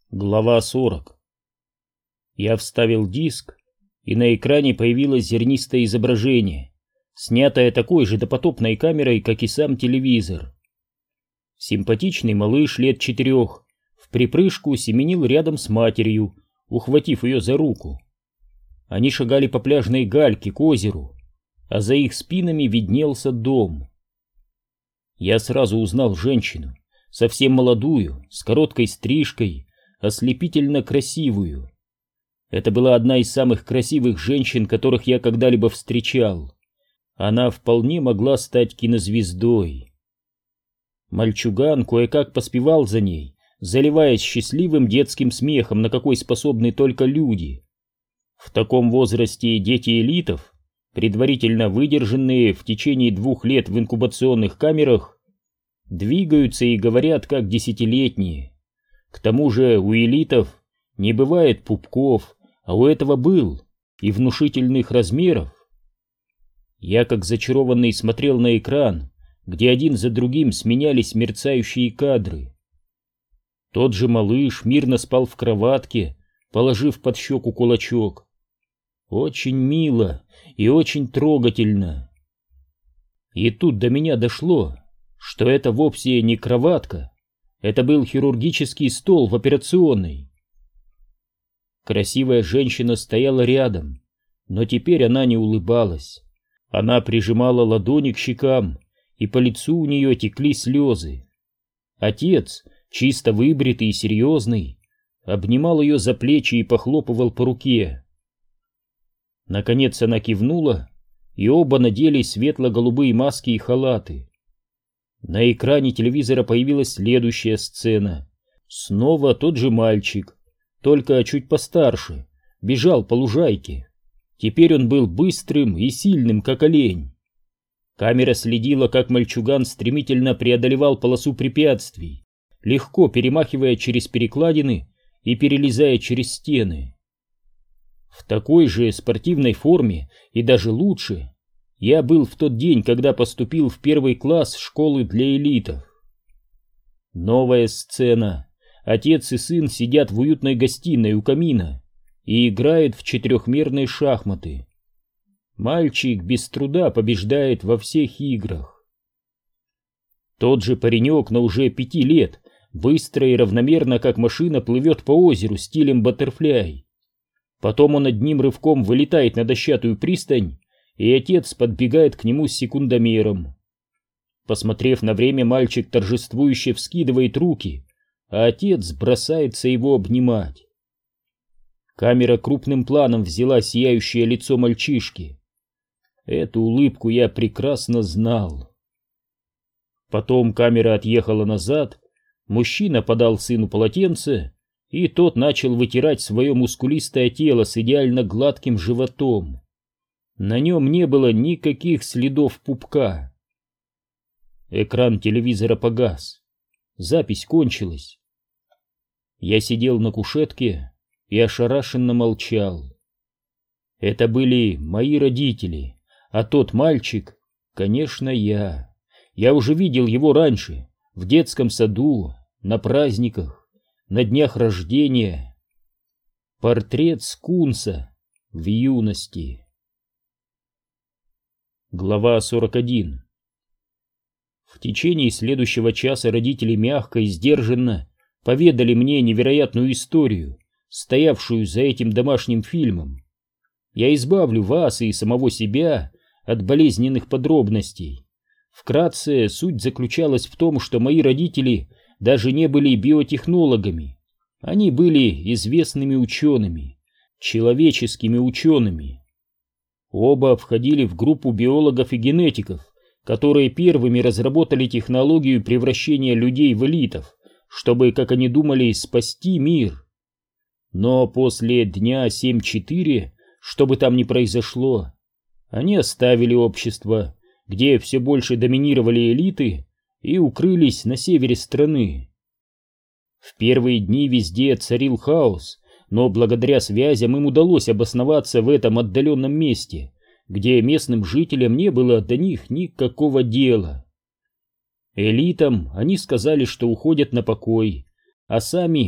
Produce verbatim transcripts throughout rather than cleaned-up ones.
Глава сорок. Я вставил диск, и на экране появилось зернистое изображение, снятое такой же допотопной камерой, как и сам телевизор. Симпатичный малыш лет четырех в припрыжку семенил рядом с матерью, ухватив ее за руку. Они шагали по пляжной гальке к озеру, а за их спинами виднелся дом. Я сразу узнал женщину, совсем молодую, с короткой стрижкой, ослепительно красивую. Это была одна из самых красивых женщин, которых я когда-либо встречал. Она вполне могла стать кинозвездой. Мальчуган кое-как поспевал за ней, заливаясь счастливым детским смехом, на какой способны только люди. В таком возрасте дети элитов, предварительно выдержанные в течение двух лет в инкубационных камерах, двигаются и говорят как десятилетние. К тому же у элитов не бывает пупков, а у этого был, и внушительных размеров. Я как зачарованный смотрел на экран, где один за другим сменялись мерцающие кадры. Тот же малыш мирно спал в кроватке, положив под щеку кулачок. Очень мило и очень трогательно. И тут до меня дошло, что это вовсе не кроватка. Это был хирургический стол в операционной. Красивая женщина стояла рядом, но теперь она не улыбалась. Она прижимала ладони к щекам, и по лицу у нее текли слезы. Отец, чисто выбритый и серьезный, обнимал ее за плечи и похлопывал по руке. Наконец она кивнула, и оба надели светло-голубые маски и халаты. На экране телевизора появилась следующая сцена. Снова тот же мальчик, только чуть постарше, бежал по лужайке. Теперь он был быстрым и сильным, как олень. Камера следила, как мальчуган стремительно преодолевал полосу препятствий, легко перемахивая через перекладины и перелезая через стены. В такой же спортивной форме и даже лучше я был в тот день, когда поступил в первый класс школы для элитов. Новая сцена. Отец и сын сидят в уютной гостиной у камина и играют в четырехмерные шахматы. Мальчик без труда побеждает во всех играх. Тот же паренек, но уже пяти лет, быстро и равномерно, как машина, плывет по озеру стилем баттерфляй. Потом он одним рывком вылетает на дощатую пристань, и отец подбегает к нему с секундомером. Посмотрев на время, мальчик торжествующе вскидывает руки, а отец бросается его обнимать. Камера крупным планом взяла сияющее лицо мальчишки. Эту улыбку я прекрасно знал. Потом камера отъехала назад, мужчина подал сыну полотенце, и тот начал вытирать свое мускулистое тело с идеально гладким животом. На нем не было никаких следов пупка. Экран телевизора погас. Запись кончилась. Я сидел на кушетке и ошарашенно молчал. Это были мои родители, а тот мальчик, конечно, я. Я уже видел его раньше, в детском саду, на праздниках, на днях рождения. Портрет скунса в юности. Глава сорок один. В течение следующего часа родители мягко и сдержанно поведали мне невероятную историю, стоявшую за этим домашним фильмом. Я избавлю вас и самого себя от болезненных подробностей. Вкратце, суть заключалась в том, что мои родители даже не были биотехнологами. Они были известными учеными, человеческими учеными. Оба входили в группу биологов и генетиков, которые первыми разработали технологию превращения людей в элитов, чтобы, как они думали, спасти мир. Но после дня семь четыре, что бы там ни произошло, они оставили общество, где все больше доминировали элиты, и укрылись на севере страны. В первые дни везде царил хаос, но благодаря связям им удалось обосноваться в этом отдаленном месте, где местным жителям не было до них никакого дела. Элитам они сказали, что уходят на покой, а сами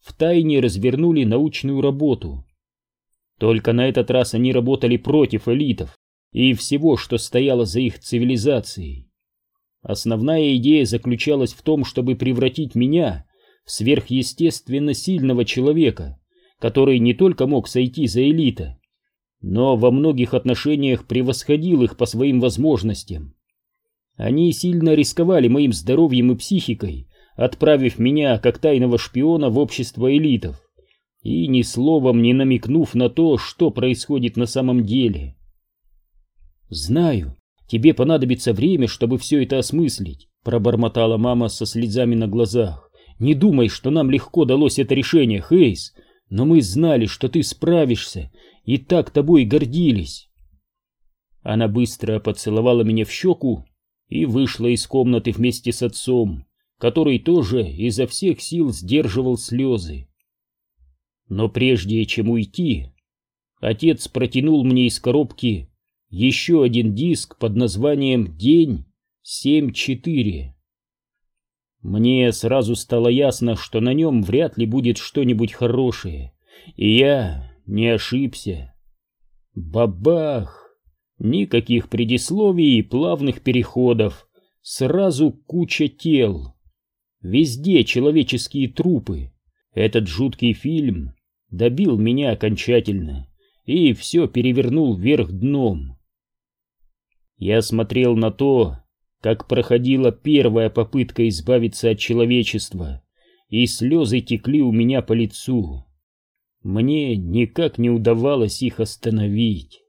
втайне развернули научную работу. Только на этот раз они работали против элитов и всего, что стояло за их цивилизацией. Основная идея заключалась в том, чтобы превратить меня в сверхъестественно сильного человека, который не только мог сойти за элита, но во многих отношениях превосходил их по своим возможностям. Они сильно рисковали моим здоровьем и психикой, отправив меня как тайного шпиона в общество элитов, и ни словом не намекнув на то, что происходит на самом деле. «Знаю, тебе понадобится время, чтобы все это осмыслить», — пробормотала мама со слезами на глазах. «Не думай, что нам легко далось это решение, Хейс, но мы знали, что ты справишься, и так тобой гордились». Она быстро поцеловала меня в щеку и вышла из комнаты вместе с отцом, который тоже изо всех сил сдерживал слезы. Но прежде чем уйти, отец протянул мне из коробки еще один диск под названием «День семь четыре». Мне сразу стало ясно, что на нем вряд ли будет что-нибудь хорошее, и я не ошибся. Бабах! Никаких предисловий и плавных переходов, сразу куча тел. Везде человеческие трупы. Этот жуткий фильм добил меня окончательно и все перевернул вверх дном. Я смотрел на то, как проходила первая попытка избавиться от человечества, и слезы текли у меня по лицу. Мне никак не удавалось их остановить.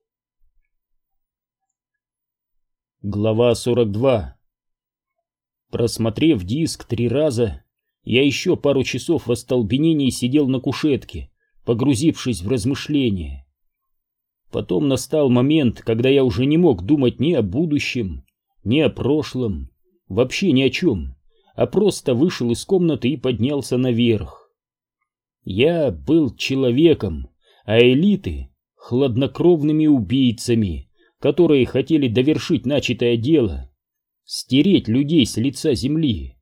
Глава сорок два. Просмотрев диск три раза, я еще пару часов в остолбенении сидел на кушетке, погрузившись в размышления. Потом настал момент, когда я уже не мог думать ни о будущем, ни о прошлом, вообще ни о чем, а просто вышел из комнаты и поднялся наверх. Я был человеком, а элиты — хладнокровными убийцами, которые хотели довершить начатое дело, стереть людей с лица земли.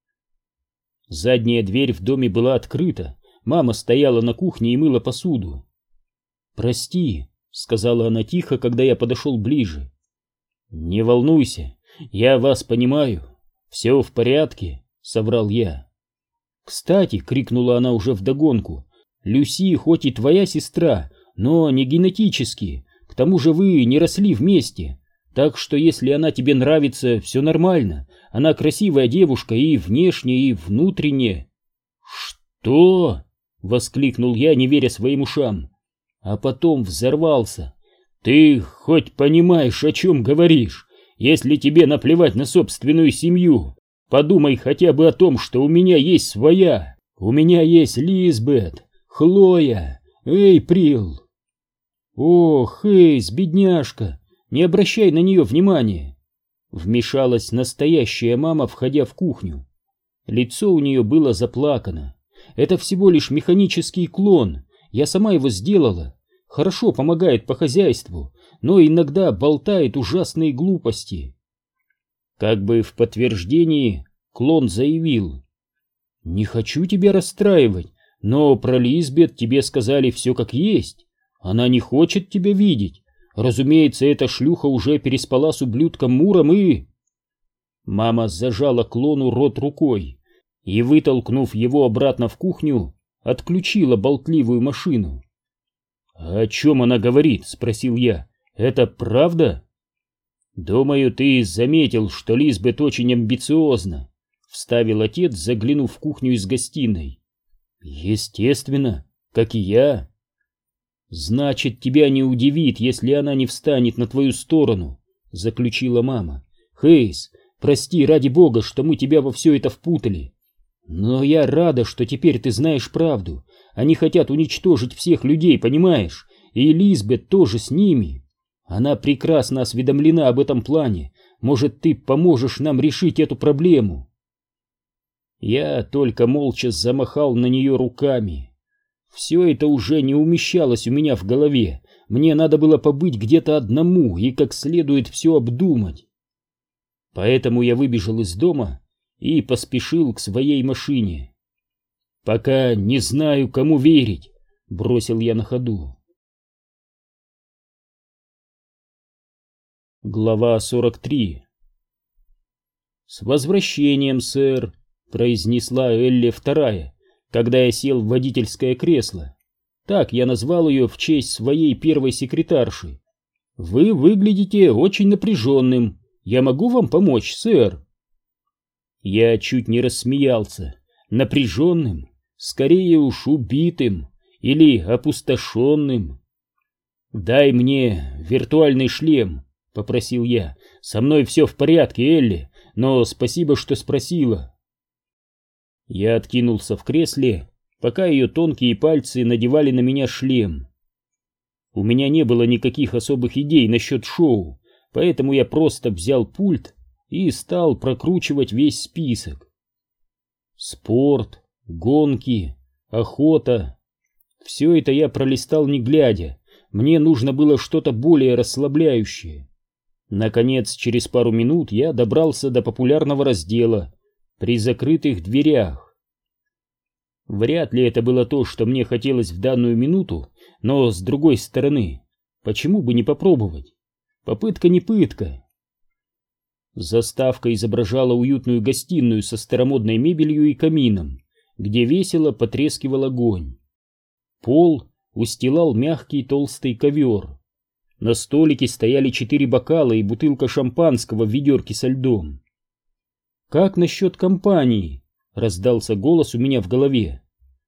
Задняя дверь в доме была открыта, мама стояла на кухне и мыла посуду. «Прости», — сказала она тихо, когда я подошел ближе. «Не волнуйся, я вас понимаю, все в порядке», — соврал я. «Кстати», — крикнула она уже вдогонку, — «Люси хоть и твоя сестра, но не генетически. К тому же вы не росли вместе, так что если она тебе нравится, все нормально. Она красивая девушка и внешне, и внутренне». «Что?» — воскликнул я, не веря своим ушам, а потом взорвался. «Ты хоть понимаешь, о чем говоришь? Если тебе наплевать на собственную семью, подумай хотя бы о том, что у меня есть своя. У меня есть Лизбет, Хлоя, Эйприл». «Ох, Эйс, бедняжка, не обращай на нее внимания», — вмешалась настоящая мама, входя в кухню. Лицо у нее было заплакано. «Это всего лишь механический клон, я сама его сделала. Хорошо помогает по хозяйству, но иногда болтает ужасные глупости». Как бы в подтверждении клон заявил: «Не хочу тебя расстраивать, но про Лизбет тебе сказали все как есть. Она не хочет тебя видеть. Разумеется, эта шлюха уже переспала с ублюдком Муром и...» Мама зажала клону рот рукой и, вытолкнув его обратно в кухню, отключила болтливую машину. «О чем она говорит?» — спросил я. «Это правда?» «Думаю, ты заметил, что Лизбет очень амбициозна», — вставил отец, заглянув в кухню из гостиной. «Естественно, как и я». «Значит, тебя не удивит, если она не встанет на твою сторону», — заключила мама. «Хейс, прости, ради бога, что мы тебя во все это впутали. Но я рада, что теперь ты знаешь правду. Они хотят уничтожить всех людей, понимаешь? И Лизбет тоже с ними. Она прекрасно осведомлена об этом плане. Может, ты поможешь нам решить эту проблему?» Я только молча замахал на нее руками. Все это уже не умещалось у меня в голове. Мне надо было побыть где-то одному и как следует все обдумать. Поэтому я выбежал из дома и поспешил к своей машине. Пока не знаю, кому верить, бросил я на ходу. Глава сорок три. «С возвращением, сэр», — произнесла Элли вторая, когда я сел в водительское кресло. Так я назвал ее в честь своей первой секретарши. «Вы выглядите очень напряженным. Я могу вам помочь, сэр?» Я чуть не рассмеялся. Напряженным? Скорее уж убитым или опустошенным. «Дай мне виртуальный шлем», — попросил я. «Со мной все в порядке, Элли, но спасибо, что спросила». Я откинулся в кресле, пока ее тонкие пальцы надевали на меня шлем. У меня не было никаких особых идей насчет шоу, поэтому я просто взял пульт и стал прокручивать весь список. Спорт, гонки, охота. Все это я пролистал не глядя. Мне нужно было что-то более расслабляющее. Наконец, через пару минут я добрался до популярного раздела «При закрытых дверях». Вряд ли это было то, что мне хотелось в данную минуту, но, с другой стороны, почему бы не попробовать? Попытка не пытка. Заставка изображала уютную гостиную со старомодной мебелью и камином, где весело потрескивал огонь. Пол устилал мягкий толстый ковер. На столике стояли четыре бокала и бутылка шампанского в ведерке со льдом. «Как насчет компании?» — раздался голос у меня в голове.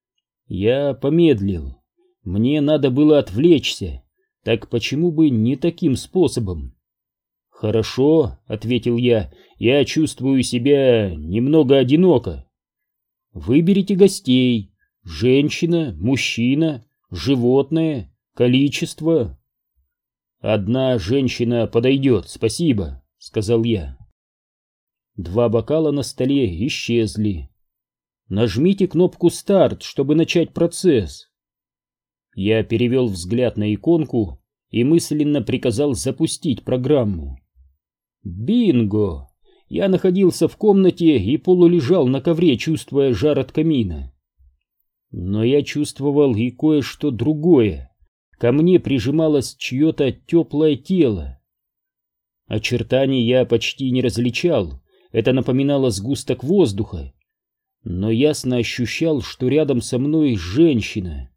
Я помедлил. Мне надо было отвлечься. Так почему бы не таким способом? «Хорошо», — ответил я, — «я чувствую себя немного одиноко». «Выберите гостей. Женщина, мужчина, животное, количество». «Одна женщина подойдет, спасибо», — сказал я. Два бокала на столе исчезли. «Нажмите кнопку «Старт», чтобы начать процесс». Я перевел взгляд на иконку и мысленно приказал запустить программу. Бинго! Я находился в комнате и полулежал на ковре, чувствуя жар от камина. Но я чувствовал и кое-что другое. Ко мне прижималось чье-то теплое тело. Очертаний я почти не различал, это напоминало сгусток воздуха, но ясно ощущал, что рядом со мной женщина.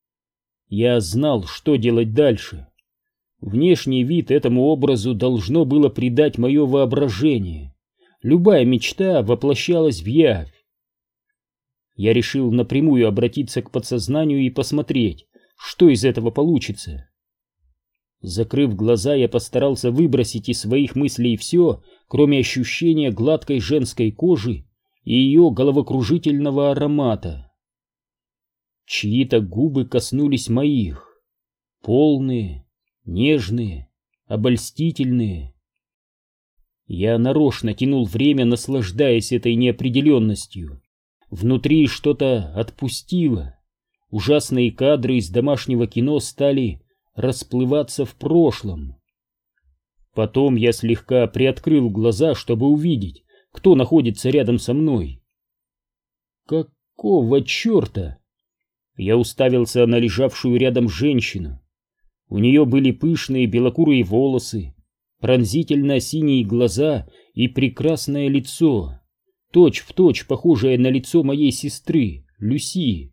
Я знал, что делать дальше. Внешний вид этому образу должно было придать мое воображение. Любая мечта воплощалась в явь. Я решил напрямую обратиться к подсознанию и посмотреть, что из этого получится. Закрыв глаза, я постарался выбросить из своих мыслей все, кроме ощущения гладкой женской кожи и ее головокружительного аромата. Чьи-то губы коснулись моих, полные, нежные, обольстительные. Я нарочно тянул время, наслаждаясь этой неопределенностью. Внутри что-то отпустило. Ужасные кадры из домашнего кино стали расплываться в прошлом. Потом я слегка приоткрыл глаза, чтобы увидеть, кто находится рядом со мной. Какого черта? Я уставился на лежавшую рядом женщину. У нее были пышные белокурые волосы, пронзительно синие глаза и прекрасное лицо, точь-в-точь похожее на лицо моей сестры, Люси.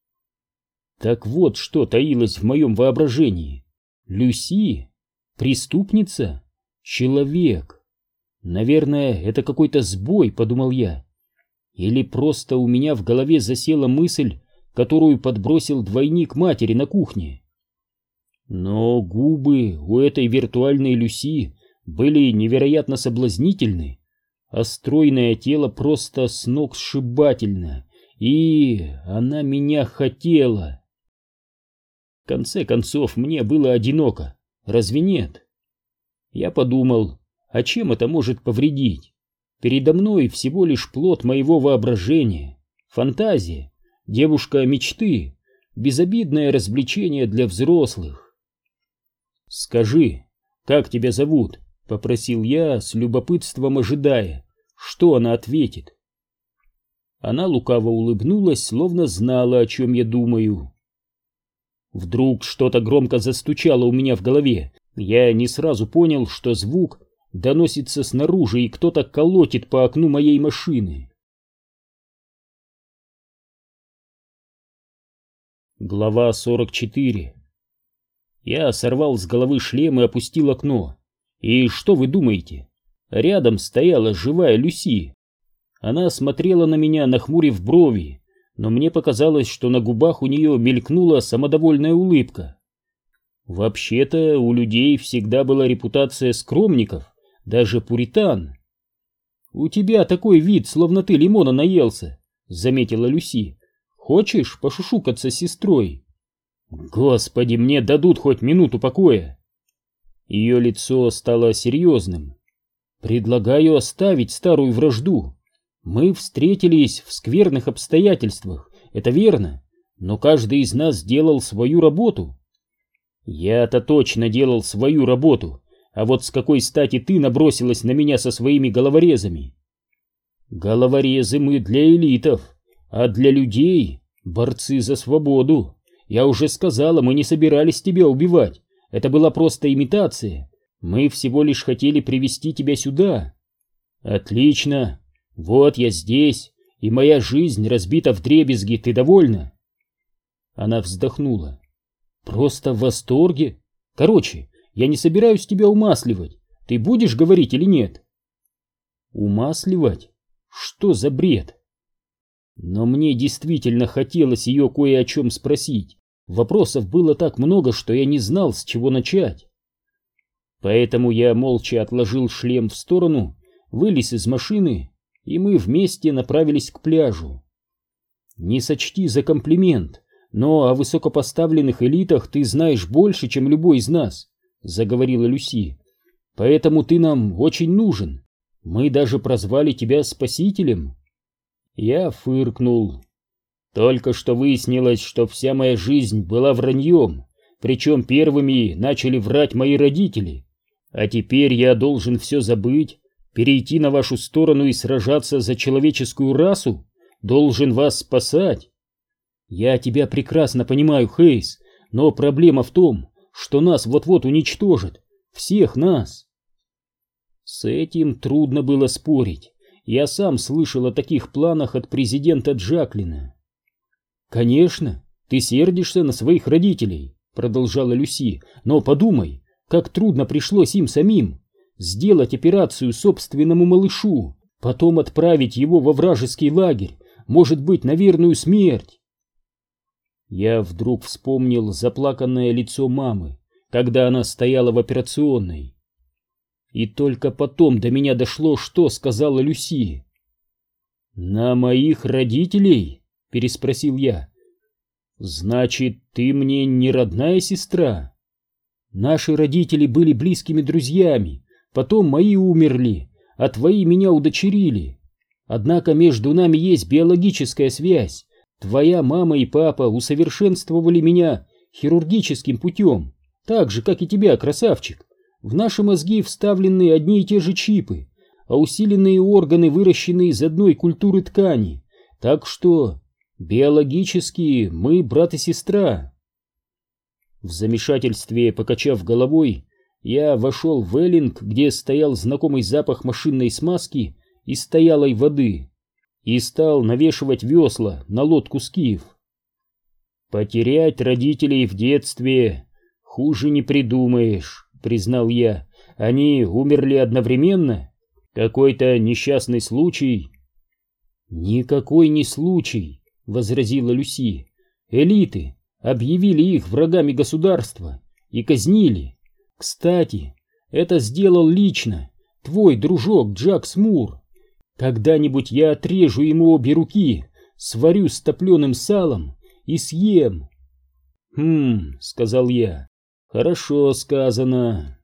Так вот, что таилось в моем воображении. Люси? Преступница? Человек? Наверное, это какой-то сбой, подумал я. Или просто у меня в голове засела мысль, которую подбросил двойник матери на кухне. Но губы у этой виртуальной Люси были невероятно соблазнительны, а стройное тело просто сногсшибательно, и она меня хотела. В конце концов, мне было одиноко, разве нет? Я подумал, а чем это может повредить? Передо мной всего лишь плод моего воображения, фантазия, девушка мечты, безобидное развлечение для взрослых. «Скажи, как тебя зовут?» — попросил я, с любопытством ожидая, что она ответит. Она лукаво улыбнулась, словно знала, о чем я думаю. Вдруг что-то громко застучало у меня в голове. Я не сразу понял, что звук доносится снаружи, и кто-то колотит по окну моей машины. Глава сорок четыре. Я сорвал с головы шлем и опустил окно. И что вы думаете? Рядом стояла живая Люси. Она смотрела на меня, нахмурив брови, но мне показалось, что на губах у нее мелькнула самодовольная улыбка. Вообще-то у людей всегда была репутация скромников, даже пуритан. «У тебя такой вид, словно ты лимона наелся», — заметила Люси. «Хочешь пошушукаться с сестрой?» «Господи, мне дадут хоть минуту покоя!» Ее лицо стало серьезным. «Предлагаю оставить старую вражду. Мы встретились в скверных обстоятельствах, это верно, но каждый из нас делал свою работу». «Я-то точно делал свою работу, а вот с какой стати ты набросилась на меня со своими головорезами?» «Головорезы мы для элитов, а для людей — борцы за свободу. Я уже сказала, мы не собирались тебя убивать, это была просто имитация. Мы всего лишь хотели привести тебя сюда». «Отлично, вот я здесь, и моя жизнь разбита вдребезги, ты довольна?» Она вздохнула. «Просто в восторге. Короче, я не собираюсь тебя умасливать. Ты будешь говорить или нет?» «Умасливать? Что за бред?» Но мне действительно хотелось ее кое о чем спросить. Вопросов было так много, что я не знал, с чего начать. Поэтому я молча отложил шлем в сторону, вылез из машины, и мы вместе направились к пляжу. «Не сочти за комплимент, но о высокопоставленных элитах ты знаешь больше, чем любой из нас», — заговорила Люси. «Поэтому ты нам очень нужен. Мы даже прозвали тебя спасителем». Я фыркнул. Только что выяснилось, что вся моя жизнь была враньем, причем первыми начали врать мои родители. А теперь я должен все забыть, перейти на вашу сторону и сражаться за человеческую расу? Должен вас спасать? Я тебя прекрасно понимаю, Хейс, но проблема в том, что нас вот-вот уничтожат. Всех нас. С этим трудно было спорить. Я сам слышал о таких планах от президента Джаклина. «Конечно, ты сердишься на своих родителей», — продолжала Люси, «но подумай, как трудно пришлось им самим сделать операцию собственному малышу, потом отправить его во вражеский лагерь, может быть, на верную смерть». Я вдруг вспомнил заплаканное лицо мамы, когда она стояла в операционной. И только потом до меня дошло, что сказала Люси. «На моих родителей?» — переспросил я. «Значит, ты мне не родная сестра?» «Наши родители были близкими друзьями, потом мои умерли, а твои меня удочерили. Однако между нами есть биологическая связь. Твоя мама и папа усовершенствовали меня хирургическим путем, так же, как и тебя, красавчик. В наши мозги вставлены одни и те же чипы, а усиленные органы выращены из одной культуры ткани. Так что биологически мы брат и сестра». В замешательстве, покачав головой, я вошел в эллинг, где стоял знакомый запах машинной смазки и стоялой воды, и стал навешивать весла на лодку Скиф. «Потерять родителей в детстве хуже не придумаешь», — признал я. «Они умерли одновременно? Какой-то несчастный случай?» «Никакой не случай», — возразила Люси. «Элиты объявили их врагами государства и казнили. Кстати, это сделал лично твой дружок Джакс Мур. Когда-нибудь я отрежу ему обе руки, сварю с топленым салом и съем». «Хм», — сказал я. «Хорошо сказано».